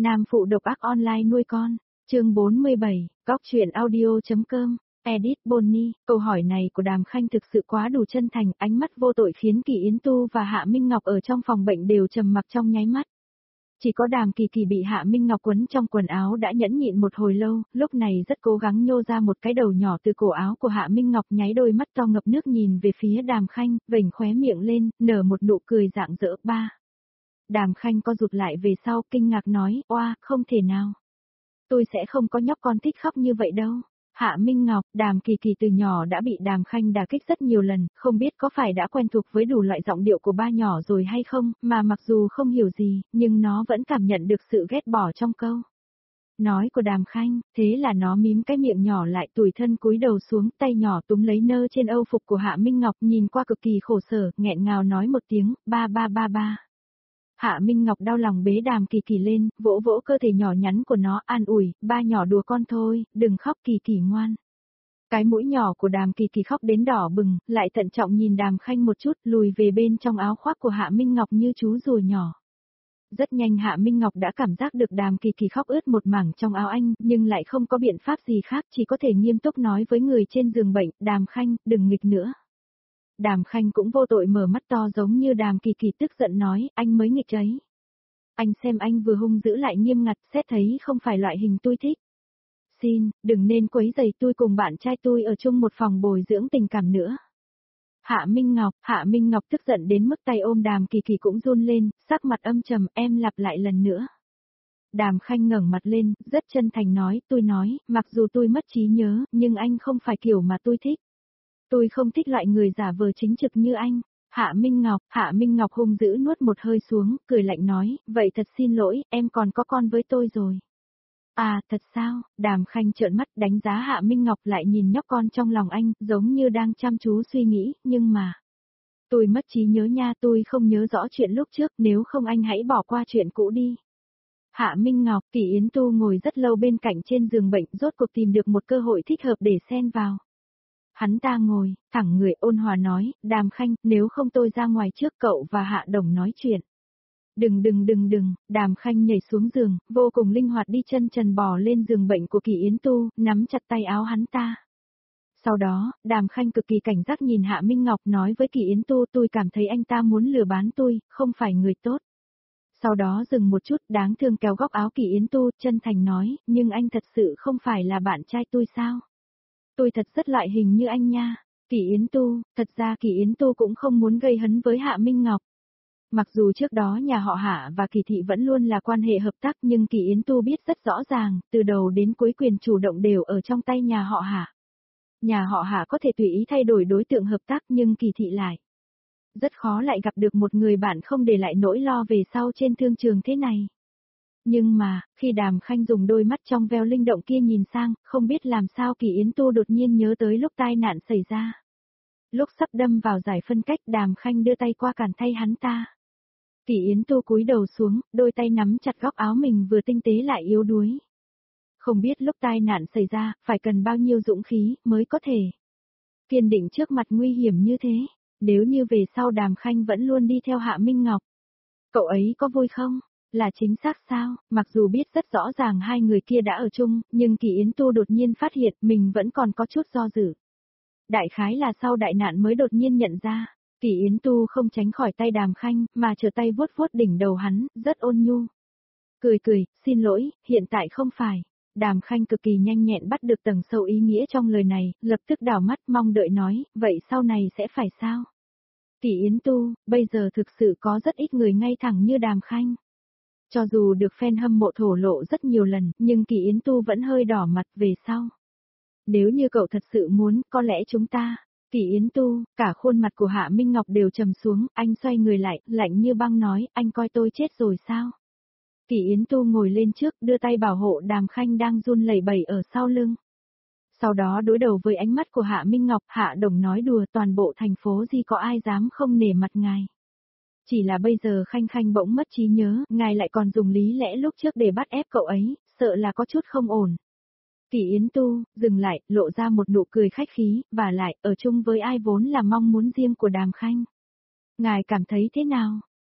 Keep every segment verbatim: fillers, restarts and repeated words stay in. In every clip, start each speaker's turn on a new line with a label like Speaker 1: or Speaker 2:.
Speaker 1: Nam phụ độc ác online nuôi con, chương bốn mươi bảy, góc truyện audio.com, edit Bonnie, câu hỏi này của Đàm Khanh thực sự quá đủ chân thành, ánh mắt vô tội khiến Kỳ Yến Tu và Hạ Minh Ngọc ở trong phòng bệnh đều trầm mặc trong nháy mắt. Chỉ có Đàm Kỳ Kỳ bị Hạ Minh Ngọc quấn trong quần áo đã nhẫn nhịn một hồi lâu, lúc này rất cố gắng nhô ra một cái đầu nhỏ từ cổ áo của Hạ Minh Ngọc, nháy đôi mắt to ngập nước nhìn về phía Đàm Khanh, vểnh khóe miệng lên, nở một nụ cười rạng rỡ. Ba. Đàm Khanh co rụt lại về sau, kinh ngạc nói, oa, không thể nào. Tôi sẽ không có nhóc con thích khóc như vậy đâu. Hạ Minh Ngọc, Đàm Kỳ Kỳ từ nhỏ đã bị Đàm Khanh đả kích rất nhiều lần, không biết có phải đã quen thuộc với đủ loại giọng điệu của ba nhỏ rồi hay không, mà mặc dù không hiểu gì, nhưng nó vẫn cảm nhận được sự ghét bỏ trong câu nói của Đàm Khanh, thế là nó mím cái miệng nhỏ lại, tủi thân cúi đầu xuống, tay nhỏ túm lấy nơ trên âu phục của Hạ Minh Ngọc, nhìn qua cực kỳ khổ sở, nghẹn ngào nói một tiếng, ba ba ba ba. Hạ Minh Ngọc đau lòng bế Đàm Kỳ Kỳ lên, vỗ vỗ cơ thể nhỏ nhắn của nó, an ủi, ba nhỏ đùa con thôi, đừng khóc Kỳ Kỳ ngoan. Cái mũi nhỏ của Đàm Kỳ Kỳ khóc đến đỏ bừng, lại thận trọng nhìn Đàm Khanh một chút, lùi về bên trong áo khoác của Hạ Minh Ngọc như chú rùa nhỏ. Rất nhanh Hạ Minh Ngọc đã cảm giác được Đàm Kỳ Kỳ khóc ướt một mảng trong áo anh, nhưng lại không có biện pháp gì khác, chỉ có thể nghiêm túc nói với người trên giường bệnh, Đàm Khanh, đừng nghịch nữa. Đàm Khanh cũng vô tội mở mắt to giống như Đàm Kỳ Kỳ, tức giận nói, anh mới nghịch ấy. Anh xem anh vừa hung dữ lại nghiêm ngặt, xét thấy không phải loại hình tôi thích. Xin, đừng nên quấy rầy tôi cùng bạn trai tôi ở chung một phòng bồi dưỡng tình cảm nữa. Hạ Minh Ngọc, Hạ Minh Ngọc tức giận đến mức tay ôm Đàm Kỳ Kỳ cũng run lên, sắc mặt âm trầm, em lặp lại lần nữa. Đàm Khanh ngẩng mặt lên, rất chân thành nói, tôi nói, mặc dù tôi mất trí nhớ, nhưng anh không phải kiểu mà tôi thích. Tôi không thích loại người giả vờ chính trực như anh. Hạ Minh Ngọc, Hạ Minh Ngọc hung dữ nuốt một hơi xuống, cười lạnh nói, vậy thật xin lỗi, em còn có con với tôi rồi. À, thật sao? Đàm Khanh trợn mắt đánh giá Hạ Minh Ngọc, lại nhìn nhóc con trong lòng anh, giống như đang chăm chú suy nghĩ, nhưng mà... Tôi mất trí nhớ nha, tôi không nhớ rõ chuyện lúc trước, nếu không anh hãy bỏ qua chuyện cũ đi. Hạ Minh Ngọc, Kỳ Yến Tu ngồi rất lâu bên cạnh trên giường bệnh, rốt cuộc tìm được một cơ hội thích hợp để xen vào. Hắn ta ngồi, thẳng người ôn hòa nói, Đàm Khanh, nếu không tôi ra ngoài trước, cậu và Hạ Đồng nói chuyện. Đừng đừng đừng đừng, Đàm Khanh nhảy xuống giường, vô cùng linh hoạt đi chân trần bò lên giường bệnh của Kỳ Yến Tu, nắm chặt tay áo hắn ta. Sau đó, Đàm Khanh cực kỳ cảnh giác nhìn Hạ Minh Ngọc, nói với Kỳ Yến Tu, tôi cảm thấy anh ta muốn lừa bán tôi, không phải người tốt. Sau đó dừng một chút, đáng thương kéo góc áo Kỳ Yến Tu, chân thành nói, nhưng anh thật sự không phải là bạn trai tôi sao? Tôi thật rất loại hình như anh nha. Kỳ Yến Tu, thật ra Kỳ Yến Tu cũng không muốn gây hấn với Hạ Minh Ngọc. Mặc dù trước đó nhà họ Hạ và Kỳ thị vẫn luôn là quan hệ hợp tác, nhưng Kỳ Yến Tu biết rất rõ ràng, từ đầu đến cuối quyền chủ động đều ở trong tay nhà họ Hạ. Nhà họ Hạ có thể tùy ý thay đổi đối tượng hợp tác, nhưng Kỳ thị lại rất khó lại gặp được một người bạn không để lại nỗi lo về sau trên thương trường thế này. Nhưng mà, khi Đàm Khanh dùng đôi mắt trong veo linh động kia nhìn sang, không biết làm sao Kỳ Yến Tu đột nhiên nhớ tới lúc tai nạn xảy ra. Lúc sắp đâm vào giải phân cách, Đàm Khanh đưa tay qua cản thay hắn ta. Kỳ Yến Tu cúi đầu xuống, đôi tay nắm chặt góc áo mình vừa tinh tế lại yếu đuối. Không biết lúc tai nạn xảy ra, phải cần bao nhiêu dũng khí mới có thể kiên định trước mặt nguy hiểm như thế. Nếu như về sau Đàm Khanh vẫn luôn đi theo Hạ Minh Ngọc, cậu ấy có vui không? Là chính xác sao? Mặc dù biết rất rõ ràng hai người kia đã ở chung, nhưng Kỳ Yến Tu đột nhiên phát hiện mình vẫn còn có chút do dự. Đại khái là sau đại nạn mới đột nhiên nhận ra, Kỳ Yến Tu không tránh khỏi tay Đàm Khanh, mà trở tay vuốt vuốt đỉnh đầu hắn, rất ôn nhu. Cười cười, xin lỗi, hiện tại không phải. Đàm Khanh cực kỳ nhanh nhẹn bắt được tầng sâu ý nghĩa trong lời này, lập tức đảo mắt mong đợi nói, vậy sau này sẽ phải sao? Kỳ Yến Tu, bây giờ thực sự có rất ít người ngay thẳng như Đàm Khanh. Cho dù được fan hâm mộ thổ lộ rất nhiều lần, nhưng Kỳ Yến Tu vẫn hơi đỏ mặt về sau. Nếu như cậu thật sự muốn, có lẽ chúng ta... Kỳ Yến Tu, cả khuôn mặt của Hạ Minh Ngọc đều trầm xuống, anh xoay người lại, lạnh như băng nói, anh coi tôi chết rồi sao? Kỳ Yến Tu ngồi lên trước, đưa tay bảo hộ Đàm Khanh đang run lẩy bẩy ở sau lưng. Sau đó đối đầu với ánh mắt của Hạ Minh Ngọc, Hạ Đồng nói đùa, toàn bộ thành phố gì có ai dám không nể mặt ngài. Chỉ là bây giờ Khanh Khanh bỗng mất trí nhớ, ngài lại còn dùng lý lẽ lúc trước để bắt ép cậu ấy, sợ là có chút không ổn. Kỳ Yến Tu, dừng lại, lộ ra một nụ cười khách khí, và lại, ở chung với ai vốn là mong muốn riêng của Đàm Khanh. Ngài cảm thấy thế nào?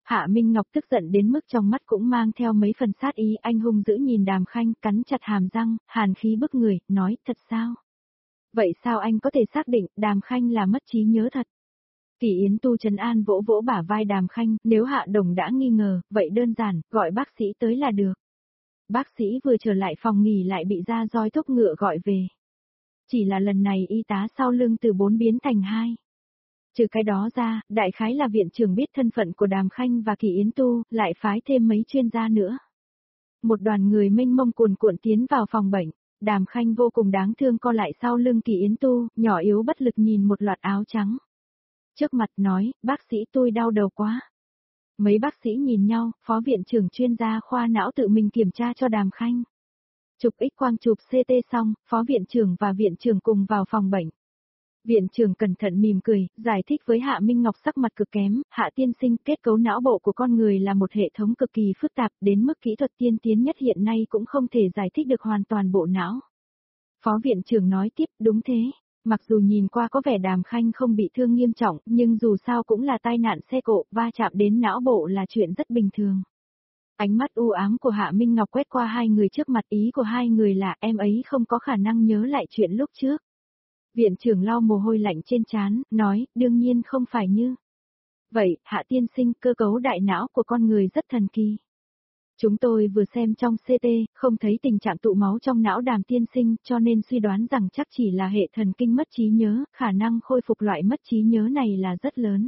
Speaker 1: Hạ Minh Ngọc tức giận đến mức trong mắt cũng mang theo mấy phần sát ý, anh hung dữ nhìn Đàm Khanh, cắn chặt hàm răng, hàn khí bức người, nói, thật sao? Vậy sao anh có thể xác định Đàm Khanh là mất trí nhớ thật? Kỳ Yến Tu trấn an vỗ vỗ bả vai Đàm Khanh, nếu Hạ Đồng đã nghi ngờ, vậy đơn giản, gọi bác sĩ tới là được. Bác sĩ vừa trở lại phòng nghỉ lại bị ra roi thúc ngựa gọi về. Chỉ là lần này y tá sau lưng từ bốn biến thành hai. Trừ cái đó ra, đại khái là viện trưởng biết thân phận của Đàm Khanh và Kỳ Yến Tu, lại phái thêm mấy chuyên gia nữa. Một đoàn người mênh mông cuồn cuộn tiến vào phòng bệnh, Đàm Khanh vô cùng đáng thương co lại sau lưng Kỳ Yến Tu, nhỏ yếu bất lực nhìn một loạt áo trắng. Trước mặt nói, bác sĩ tôi đau đầu quá. Mấy bác sĩ nhìn nhau, phó viện trưởng chuyên gia khoa não tự mình kiểm tra cho Đàm Khanh. Chụp X-quang chụp xê tê xong, phó viện trưởng và viện trưởng cùng vào phòng bệnh. Viện trưởng cẩn thận mỉm cười, giải thích với Hạ Minh Ngọc sắc mặt cực kém, Hạ tiên sinh, kết cấu não bộ của con người là một hệ thống cực kỳ phức tạp, đến mức kỹ thuật tiên tiến nhất hiện nay cũng không thể giải thích được hoàn toàn bộ não. Phó viện trưởng nói tiếp, đúng thế, mặc dù nhìn qua có vẻ Đàm Khanh không bị thương nghiêm trọng, nhưng dù sao cũng là tai nạn xe cộ, va chạm đến não bộ là chuyện rất bình thường. Ánh mắt u ám của Hạ Minh Ngọc quét qua hai người trước mặt, ý của hai người là em ấy không có khả năng nhớ lại chuyện lúc trước. Viện trưởng lau mồ hôi lạnh trên trán, nói, đương nhiên không phải như. Vậy, Hạ tiên sinh, cơ cấu đại não của con người rất thần kỳ. Chúng tôi vừa xem trong xê tê, không thấy tình trạng tụ máu trong não Đàm tiên sinh, cho nên suy đoán rằng chắc chỉ là hệ thần kinh mất trí nhớ, khả năng khôi phục loại mất trí nhớ này là rất lớn.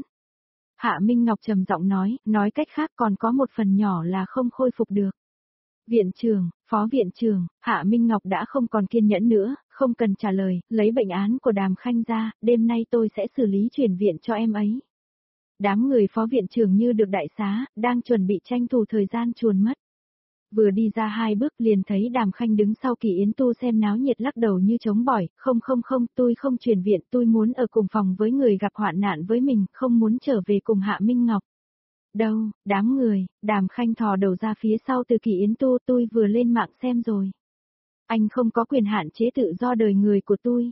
Speaker 1: Hạ Minh Ngọc trầm giọng nói, nói cách khác còn có một phần nhỏ là không khôi phục được. Viện trưởng, phó viện trưởng, Hạ Minh Ngọc đã không còn kiên nhẫn nữa, không cần trả lời, lấy bệnh án của Đàm Khanh ra, đêm nay tôi sẽ xử lý chuyển viện cho em ấy. Đám người phó viện trưởng như được đại xá, đang chuẩn bị tranh thủ thời gian chuồn mất. Vừa đi ra hai bước liền thấy Đàm Khanh đứng sau Kỳ Yến Tu xem náo nhiệt lắc đầu như trống bỏi, không không không, tôi không chuyển viện, tôi muốn ở cùng phòng với người gặp hoạn nạn với mình, không muốn trở về cùng Hạ Minh Ngọc. Đâu, đám người, Đàm Khanh thò đầu ra phía sau từ Kỳ Yến Tu, tôi vừa lên mạng xem rồi. Anh không có quyền hạn chế tự do đời người của tôi.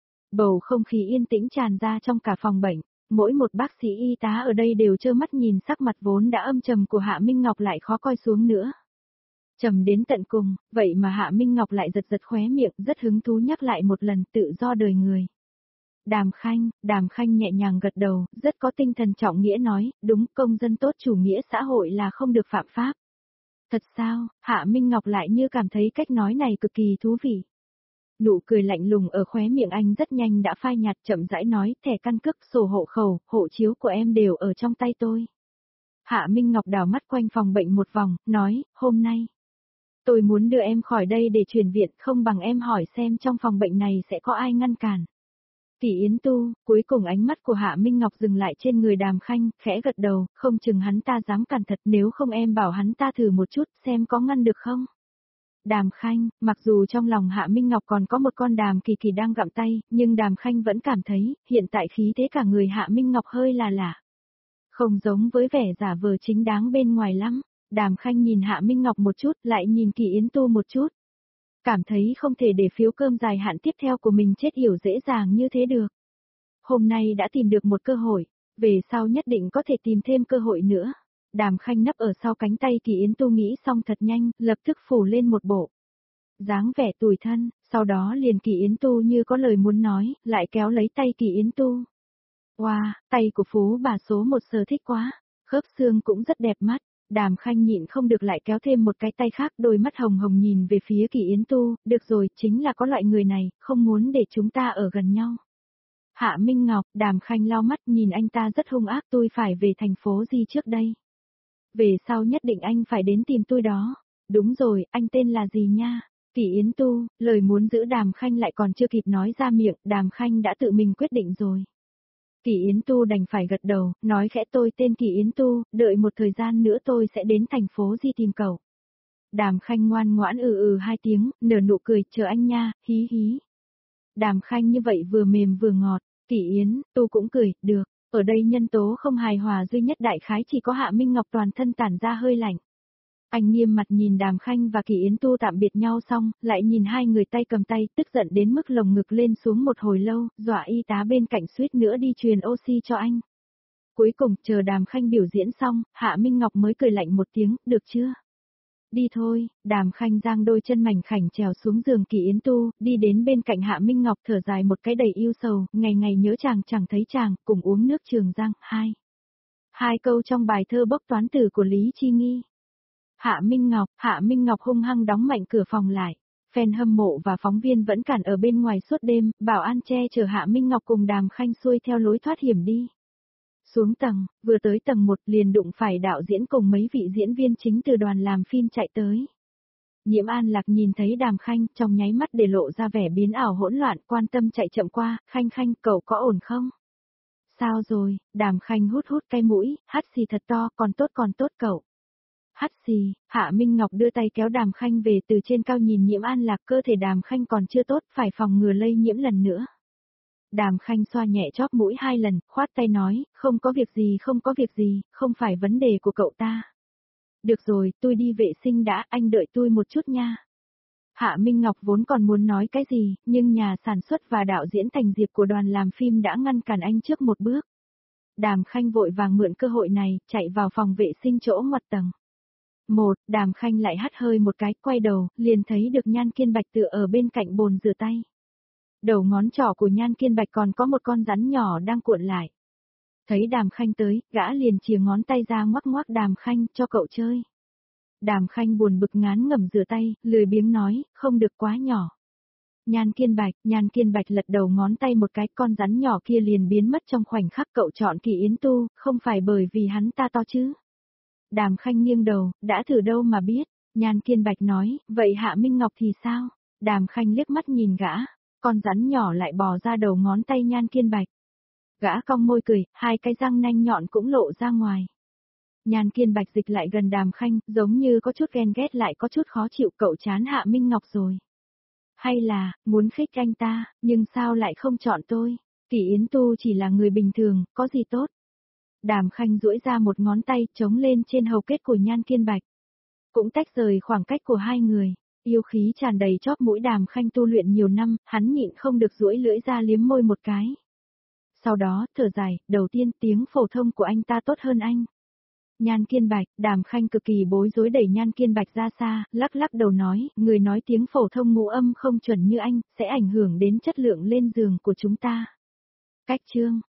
Speaker 1: Bầu không khí yên tĩnh tràn ra trong cả phòng bệnh, mỗi một bác sĩ y tá ở đây đều trơ mắt nhìn sắc mặt vốn đã âm trầm của Hạ Minh Ngọc lại khó coi xuống nữa. Trầm đến tận cùng, vậy mà Hạ Minh Ngọc lại giật giật khóe miệng, rất hứng thú nhắc lại một lần tự do đời người. Đàm Khanh, Đàm Khanh nhẹ nhàng gật đầu, rất có tinh thần trọng nghĩa nói, đúng, công dân tốt chủ nghĩa xã hội là không được phạm pháp. Thật sao, Hạ Minh Ngọc lại như cảm thấy cách nói này cực kỳ thú vị. Nụ cười lạnh lùng ở khóe miệng anh rất nhanh đã phai nhạt, chậm rãi nói, thẻ căn cước, sổ hộ khẩu, hộ chiếu của em đều ở trong tay tôi. Hạ Minh Ngọc đảo mắt quanh phòng bệnh một vòng, nói, hôm nay, tôi muốn đưa em khỏi đây để chuyển viện, không bằng em hỏi xem trong phòng bệnh này sẽ có ai ngăn cản. Kỳ Yến Tu, cuối cùng ánh mắt của Hạ Minh Ngọc dừng lại trên người Đàm Khanh, khẽ gật đầu, không chừng hắn ta dám cản thật, nếu không em bảo hắn ta thử một chút xem có ngăn được không. Đàm Khanh, mặc dù trong lòng Hạ Minh Ngọc còn có một con Đàm Kỳ Kỳ đang gặm tay, nhưng Đàm Khanh vẫn cảm thấy, hiện tại khí thế cả người Hạ Minh Ngọc hơi là lạ. Không giống với vẻ giả vờ chính đáng bên ngoài lắm. Đàm Khanh nhìn Hạ Minh Ngọc một chút, lại nhìn Kỳ Yến Tu một chút. Cảm thấy không thể để phiếu cơm dài hạn tiếp theo của mình chết yểu dễ dàng như thế được. Hôm nay đã tìm được một cơ hội, về sau nhất định có thể tìm thêm cơ hội nữa. Đàm Khanh nấp ở sau cánh tay Kỳ Yến Tu nghĩ xong thật nhanh, lập tức phủ lên một bộ dáng vẻ tủi thân, sau đó liền Kỳ Yến Tu như có lời muốn nói, lại kéo lấy tay Kỳ Yến Tu. Wow, tay của phú bà số một sờ thích quá, khớp xương cũng rất đẹp mắt. Đàm Khanh nhịn không được lại kéo thêm một cái tay khác, đôi mắt hồng hồng nhìn về phía Kỳ Yến Tu, được rồi, chính là có loại người này, không muốn để chúng ta ở gần nhau. Hạ Minh Ngọc, Đàm Khanh lau mắt nhìn anh ta rất hung ác, tôi phải về thành phố gì trước đây. Về sau nhất định anh phải đến tìm tôi đó. Đúng rồi, anh tên là gì nha? Kỳ Yến Tu, lời muốn giữ Đàm Khanh lại còn chưa kịp nói ra miệng, Đàm Khanh đã tự mình quyết định rồi. Kỳ Yến Tu đành phải gật đầu, nói khẽ tôi tên Kỳ Yến Tu, đợi một thời gian nữa tôi sẽ đến thành phố Di tìm cậu. Đàm Khanh ngoan ngoãn ừ ừ hai tiếng, nở nụ cười, chờ anh nha, hí hí. Đàm Khanh như vậy vừa mềm vừa ngọt, Kỳ Yến Tu cũng cười, được, ở đây nhân tố không hài hòa duy nhất đại khái chỉ có Hạ Minh Ngọc toàn thân tản ra hơi lạnh. Anh nghiêm mặt nhìn Đàm Khanh và Kỳ Yến Tu tạm biệt nhau xong, lại nhìn hai người tay cầm tay, tức giận đến mức lồng ngực lên xuống một hồi lâu, dọa y tá bên cạnh suýt nữa đi truyền oxy cho anh. Cuối cùng, chờ Đàm Khanh biểu diễn xong, Hạ Minh Ngọc mới cười lạnh một tiếng, được chưa? Đi thôi, Đàm Khanh giang đôi chân mảnh khảnh trèo xuống giường Kỳ Yến Tu, đi đến bên cạnh Hạ Minh Ngọc thở dài một cái đầy yêu sầu, ngày ngày nhớ chàng chẳng thấy chàng, cùng uống nước Trường Giang, hai. Hai câu trong bài thơ bốc toán tử của Lý Chi Nghi. Hạ Minh Ngọc, Hạ Minh Ngọc hung hăng đóng mạnh cửa phòng lại. Fan hâm mộ và phóng viên vẫn cản ở bên ngoài suốt đêm, bảo an che chở Hạ Minh Ngọc cùng Đàm Khanh xuôi theo lối thoát hiểm đi. Xuống tầng, vừa tới tầng một liền đụng phải đạo diễn cùng mấy vị diễn viên chính từ đoàn làm phim chạy tới. Nhiễm An Lạc nhìn thấy Đàm Khanh, trong nháy mắt để lộ ra vẻ biến ảo hỗn loạn, quan tâm chạy chậm qua, Khanh Khanh, cậu có ổn không? Sao rồi? Đàm Khanh hút hút cái mũi, hắt xì thật to, còn tốt còn tốt cậu. Hắt xì, Hạ Minh Ngọc đưa tay kéo Đàm Khanh về từ trên cao nhìn Nhiễm An Lạc, cơ thể Đàm Khanh còn chưa tốt, phải phòng ngừa lây nhiễm lần nữa. Đàm Khanh xoa nhẹ chóp mũi hai lần, khoát tay nói, không có việc gì không có việc gì, không phải vấn đề của cậu ta. Được rồi, tôi đi vệ sinh đã, anh đợi tôi một chút nha. Hạ Minh Ngọc vốn còn muốn nói cái gì, nhưng nhà sản xuất và đạo diễn Thành Diệp của đoàn làm phim đã ngăn cản anh trước một bước. Đàm Khanh vội vàng mượn cơ hội này, chạy vào phòng vệ sinh chỗ ngoặt tầng. Một, Đàm Khanh lại hắt hơi một cái, quay đầu, liền thấy được Nhan Kiên Bạch tựa ở bên cạnh bồn rửa tay. Đầu ngón trỏ của Nhan Kiên Bạch còn có một con rắn nhỏ đang cuộn lại. Thấy Đàm Khanh tới, gã liền chìa ngón tay ra ngoắc ngoắc Đàm Khanh, cho cậu chơi. Đàm Khanh buồn bực ngán ngẩm rửa tay, lười biếng nói, không được quá nhỏ. Nhan Kiên Bạch, Nhan Kiên Bạch lật đầu ngón tay một cái, con rắn nhỏ kia liền biến mất trong khoảnh khắc. Cậu chọn Kỳ Yến Tu, không phải bởi vì hắn ta to chứ. Đàm Khanh nghiêng đầu, đã thử đâu mà biết. Nhan Kiên Bạch nói, vậy Hạ Minh Ngọc thì sao? Đàm Khanh liếc mắt nhìn gã, con rắn nhỏ lại bò ra đầu ngón tay Nhan Kiên Bạch. Gã cong môi cười, hai cái răng nanh nhọn cũng lộ ra ngoài. Nhan Kiên Bạch dịch lại gần Đàm Khanh, giống như có chút ghen ghét lại có chút khó chịu, cậu chán Hạ Minh Ngọc rồi. Hay là, muốn khích anh ta, nhưng sao lại không chọn tôi? Kỳ Yến Tu chỉ là người bình thường, có gì tốt? Đàm Khanh duỗi ra một ngón tay, chống lên trên hầu kết của Nhan Kiên Bạch. Cũng tách rời khoảng cách của hai người. Yêu khí tràn đầy chóp mũi. Đàm Khanh tu luyện nhiều năm, hắn nhịn không được duỗi lưỡi ra liếm môi một cái. Sau đó, thở dài, đầu tiên tiếng phổ thông của anh ta tốt hơn anh. Nhan Kiên Bạch, Đàm Khanh cực kỳ bối rối đẩy Nhan Kiên Bạch ra xa, lắc lắc đầu nói, người nói tiếng phổ thông ngũ âm không chuẩn như anh, sẽ ảnh hưởng đến chất lượng lên giường của chúng ta. Cách chương